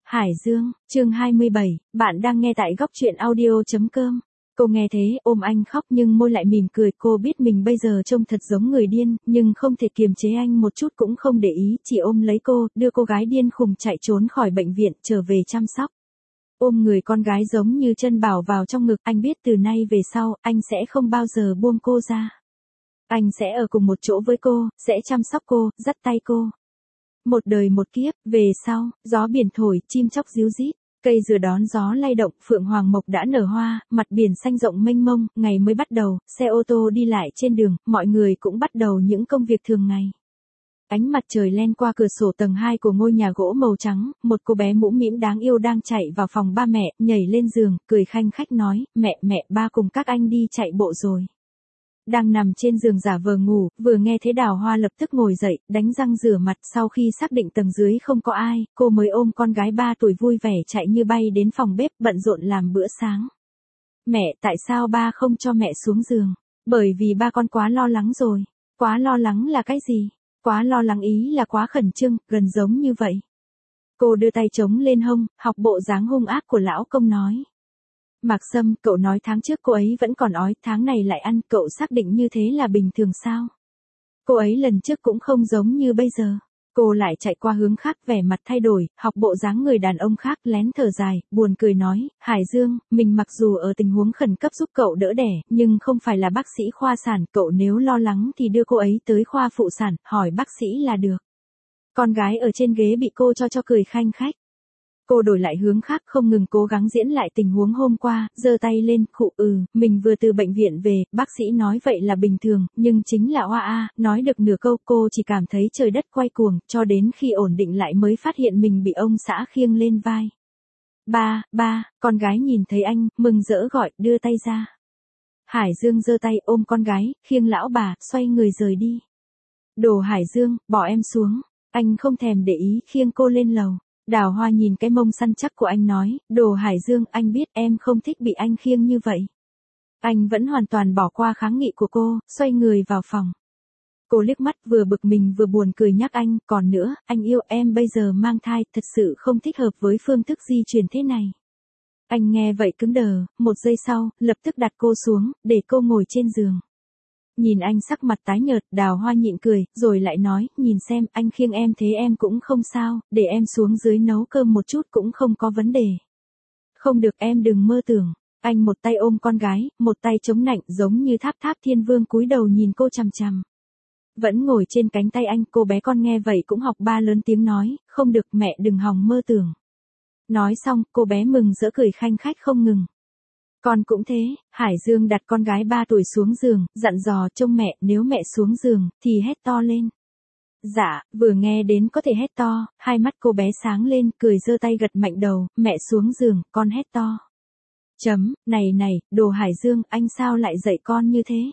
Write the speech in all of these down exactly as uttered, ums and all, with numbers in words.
Hải Dương, chương hai mươi bảy, bạn đang nghe tại góc truyện audio chấm com. Cô nghe thế, ôm anh khóc nhưng môi lại mỉm cười. Cô biết mình bây giờ trông thật giống người điên, nhưng không thể kiềm chế anh một chút cũng không để ý, chỉ ôm lấy cô, đưa cô gái điên khùng chạy trốn khỏi bệnh viện, trở về chăm sóc. Ôm người con gái giống như chân bảo vào trong ngực, anh biết từ nay về sau, anh sẽ không bao giờ buông cô ra. Anh sẽ ở cùng một chỗ với cô, sẽ chăm sóc cô, dắt tay cô. Một đời một kiếp, về sau, gió biển thổi, chim chóc ríu rít, cây dừa đón gió lay động, phượng hoàng mộc đã nở hoa, mặt biển xanh rộng mênh mông, ngày mới bắt đầu, xe ô tô đi lại trên đường, mọi người cũng bắt đầu những công việc thường ngày. Ánh mặt trời len qua cửa sổ tầng hai của ngôi nhà gỗ màu trắng, một cô bé mũm mĩm đáng yêu đang chạy vào phòng ba mẹ, nhảy lên giường, cười khanh khách nói, mẹ mẹ ba cùng các anh đi chạy bộ rồi. Đang nằm trên giường giả vờ ngủ, vừa nghe thấy Đào Hoa lập tức ngồi dậy, đánh răng rửa mặt. Sau khi xác định tầng dưới không có ai, cô mới ôm con gái ba tuổi vui vẻ chạy như bay đến phòng bếp, bận rộn làm bữa sáng. Mẹ, tại sao ba không cho mẹ xuống giường? Bởi vì ba con quá lo lắng rồi. Quá lo lắng là cái gì? Quá lo lắng ý là quá khẩn trương, gần giống như vậy. Cô đưa tay chống lên hông, học bộ dáng hung ác của lão công nói. Mạc Sâm, cậu nói tháng trước cô ấy vẫn còn ói, tháng này lại ăn, cậu xác định như thế là bình thường sao? Cô ấy lần trước cũng không giống như bây giờ. Cô lại chạy qua hướng khác, vẻ mặt thay đổi, học bộ dáng người đàn ông khác, lén thở dài, buồn cười nói, Hải Dương, mình mặc dù ở tình huống khẩn cấp giúp cậu đỡ đẻ, nhưng không phải là bác sĩ khoa sản, cậu nếu lo lắng thì đưa cô ấy tới khoa phụ sản, hỏi bác sĩ là được. Con gái ở trên ghế bị cô cho cho cười khanh khách. Cô đổi lại hướng khác, không ngừng cố gắng diễn lại tình huống hôm qua, giơ tay lên, khụ ừ, mình vừa từ bệnh viện về, bác sĩ nói vậy là bình thường, nhưng chính là oa a, nói được nửa câu cô chỉ cảm thấy trời đất quay cuồng, cho đến khi ổn định lại mới phát hiện mình bị ông xã khiêng lên vai. Ba, ba, con gái nhìn thấy anh, mừng rỡ gọi, đưa tay ra. Hải Dương giơ tay ôm con gái, khiêng lão bà, xoay người rời đi. Đồ Hải Dương, bỏ em xuống, anh không thèm để ý khiêng cô lên lầu. Đào Hoa nhìn cái mông săn chắc của anh nói, Đồ Hải Dương, anh biết em không thích bị anh khiêng như vậy. Anh vẫn hoàn toàn bỏ qua kháng nghị của cô, xoay người vào phòng. Cô liếc mắt vừa bực mình vừa buồn cười nhắc anh, còn nữa, anh yêu em bây giờ mang thai, thật sự không thích hợp với phương thức di truyền thế này. Anh nghe vậy cứng đờ, một giây sau, lập tức đặt cô xuống, để cô ngồi trên giường. Nhìn anh sắc mặt tái nhợt, Đào Hoa nhịn cười, rồi lại nói, nhìn xem, anh khiêng em thế em cũng không sao, để em xuống dưới nấu cơm một chút cũng không có vấn đề. Không được, em đừng mơ tưởng. Anh một tay ôm con gái, một tay chống nạnh, giống như Tháp Tháp Thiên Vương cúi đầu nhìn cô chằm chằm. Vẫn ngồi trên cánh tay anh, cô bé con nghe vậy cũng học ba lớn tiếng nói, không được, mẹ đừng hòng mơ tưởng. Nói xong, cô bé mừng rỡ cười khanh khách không ngừng. Con cũng thế, Hải Dương đặt con gái ba tuổi xuống giường, dặn dò trông mẹ, nếu mẹ xuống giường, thì hét to lên. Dạ, vừa nghe đến có thể hét to, hai mắt cô bé sáng lên, cười giơ tay gật mạnh đầu, mẹ xuống giường, con hét to. Chấm, này này, Đồ Hải Dương, anh sao lại dạy con như thế?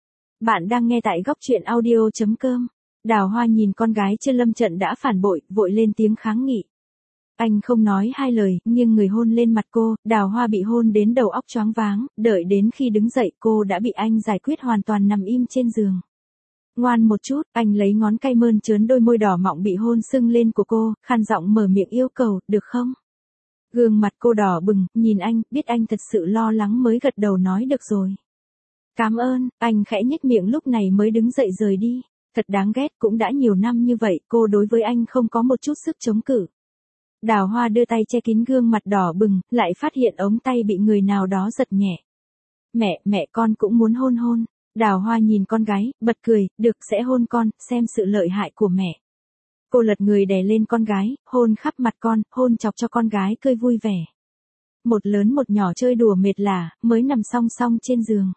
Bạn đang nghe tại góc truyện audio chấm com. Đào Hoa nhìn con gái chưa lâm trận đã phản bội, vội lên tiếng kháng nghị. Anh không nói hai lời, nghiêng người hôn lên mặt cô, Đào Hoa bị hôn đến đầu óc choáng váng, đợi đến khi đứng dậy cô đã bị anh giải quyết hoàn toàn nằm im trên giường. Ngoan một chút, anh lấy ngón tay mơn trớn đôi môi đỏ mọng bị hôn sưng lên của cô, khàn giọng mở miệng yêu cầu, được không? Gương mặt cô đỏ bừng, nhìn anh, biết anh thật sự lo lắng mới gật đầu nói được rồi. Cảm ơn, anh khẽ nhếch miệng lúc này mới đứng dậy rời đi. Thật đáng ghét, cũng đã nhiều năm như vậy, cô đối với anh không có một chút sức chống cự. Đào Hoa đưa tay che kín gương mặt đỏ bừng, lại phát hiện ống tay bị người nào đó giật nhẹ. Mẹ, mẹ con cũng muốn hôn hôn. Đào Hoa nhìn con gái, bật cười, được sẽ hôn con, xem sự lợi hại của mẹ. Cô lật người đè lên con gái, hôn khắp mặt con, hôn chọc cho con gái cười vui vẻ. Một lớn một nhỏ chơi đùa mệt lả, mới nằm song song trên giường.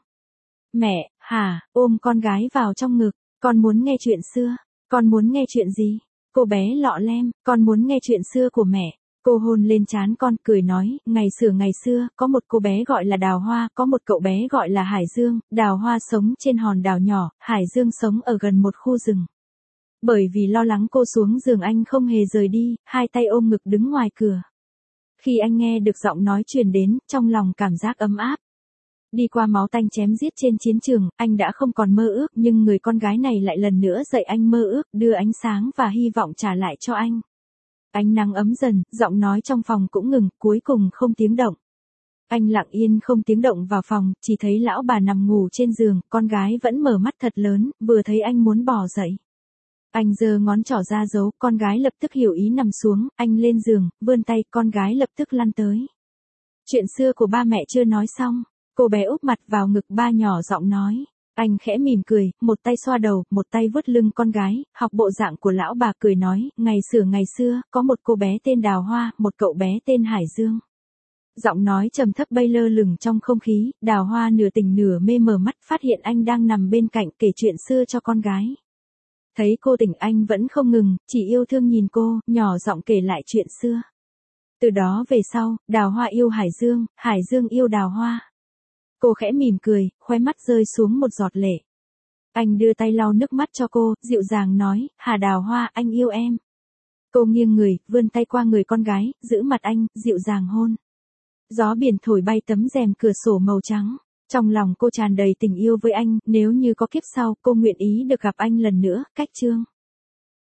Mẹ, hả, ôm con gái vào trong ngực, con muốn nghe chuyện xưa, con muốn nghe chuyện gì? Cô bé lọ lem, con muốn nghe chuyện xưa của mẹ. Cô hôn lên trán con, cười nói, ngày xưa ngày xưa, có một cô bé gọi là Đào Hoa, có một cậu bé gọi là Hải Dương, Đào Hoa sống trên hòn đảo nhỏ, Hải Dương sống ở gần một khu rừng. Bởi vì lo lắng cô xuống giường anh không hề rời đi, hai tay ôm ngực đứng ngoài cửa. Khi anh nghe được giọng nói truyền đến, trong lòng cảm giác ấm áp. Đi qua máu tanh chém giết trên chiến trường, anh đã không còn mơ ước, nhưng người con gái này lại lần nữa dạy anh mơ ước, đưa ánh sáng và hy vọng trả lại cho anh. Ánh nắng ấm dần, giọng nói trong phòng cũng ngừng, cuối cùng không tiếng động. Anh lặng yên không tiếng động vào phòng, chỉ thấy lão bà nằm ngủ trên giường, con gái vẫn mở mắt thật lớn, vừa thấy anh muốn bỏ dậy. Anh giơ ngón trỏ ra dấu, con gái lập tức hiểu ý nằm xuống, anh lên giường, vươn tay, con gái lập tức lăn tới. Chuyện xưa của ba mẹ chưa nói xong, cô bé úp mặt vào ngực ba nhỏ giọng nói. Anh khẽ mỉm cười, một tay xoa đầu, một tay vuốt lưng con gái, học bộ dạng của lão bà cười nói, ngày xưa ngày xưa, có một cô bé tên Đào Hoa, một cậu bé tên Hải Dương. Giọng nói trầm thấp bay lơ lửng trong không khí, Đào Hoa nửa tỉnh nửa mê mở mắt phát hiện anh đang nằm bên cạnh kể chuyện xưa cho con gái. Thấy cô tỉnh anh vẫn không ngừng, chỉ yêu thương nhìn cô, nhỏ giọng kể lại chuyện xưa. Từ đó về sau, Đào Hoa yêu Hải Dương, Hải Dương yêu Đào Hoa. Cô khẽ mỉm cười, khóe mắt rơi xuống một giọt lệ. Anh đưa tay lau nước mắt cho cô, dịu dàng nói, Hà Đào Hoa, anh yêu em. Cô nghiêng người, vươn tay qua người con gái, giữ mặt anh, dịu dàng hôn. Gió biển thổi bay tấm rèm cửa sổ màu trắng. Trong lòng cô tràn đầy tình yêu với anh, nếu như có kiếp sau, cô nguyện ý được gặp anh lần nữa, cách chương.